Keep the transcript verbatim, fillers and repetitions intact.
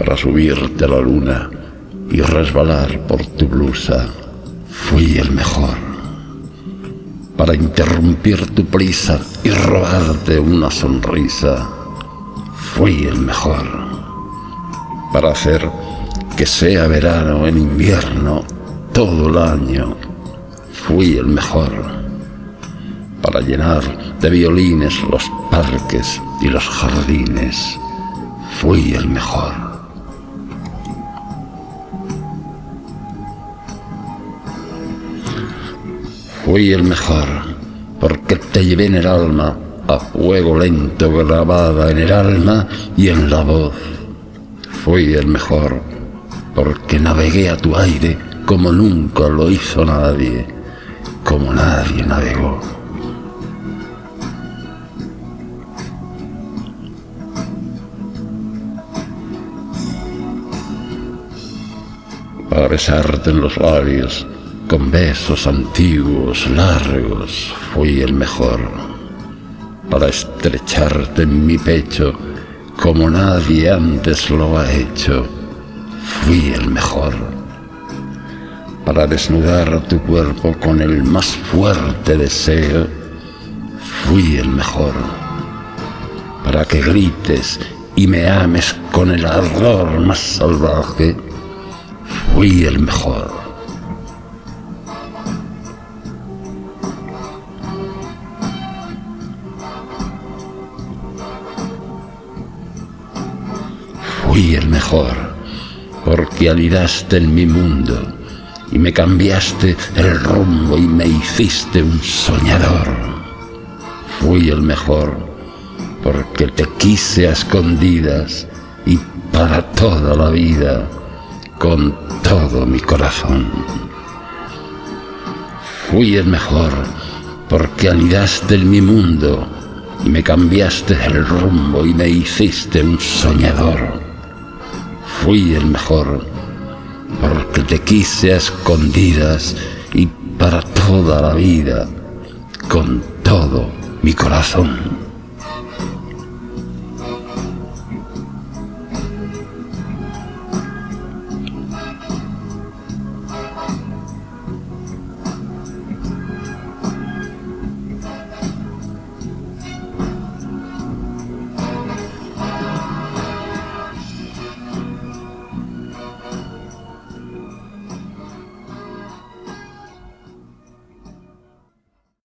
para subirte a la luna y resbalar por tu blusa. Fui el mejor para interrumpir tu prisa y robarte una sonrisa. Fui el mejor para hacer que sea verano en invierno todo el año. Fui el mejor para llenar de violines los parques y los jardines. Fui el mejor. Fui el mejor porque te llevé en el alma, a fuego lento grabada en el alma y en la voz. Fui el mejor porque navegué a tu aire como nunca lo hizo nadie, como nadie navegó. Para besarte en los labios con besos antiguos, largos, fui el mejor. Para estrecharte en mi pecho como nadie antes lo ha hecho, fui el mejor. Para desnudar tu cuerpo con el más fuerte deseo, fui el mejor. Para que grites y me ames con el ardor más salvaje, fui el mejor. Fui el mejor porque anidaste en mi mundo y me cambiaste el rumbo y me hiciste un soñador. Fui el mejor porque te quise a escondidas y para toda la vida, con todo mi corazón. Fui el mejor porque anidaste en mi mundo y me cambiaste el rumbo y me hiciste un soñador. Fui el mejor porque te quise a escondidas y para toda la vida, con todo mi corazón.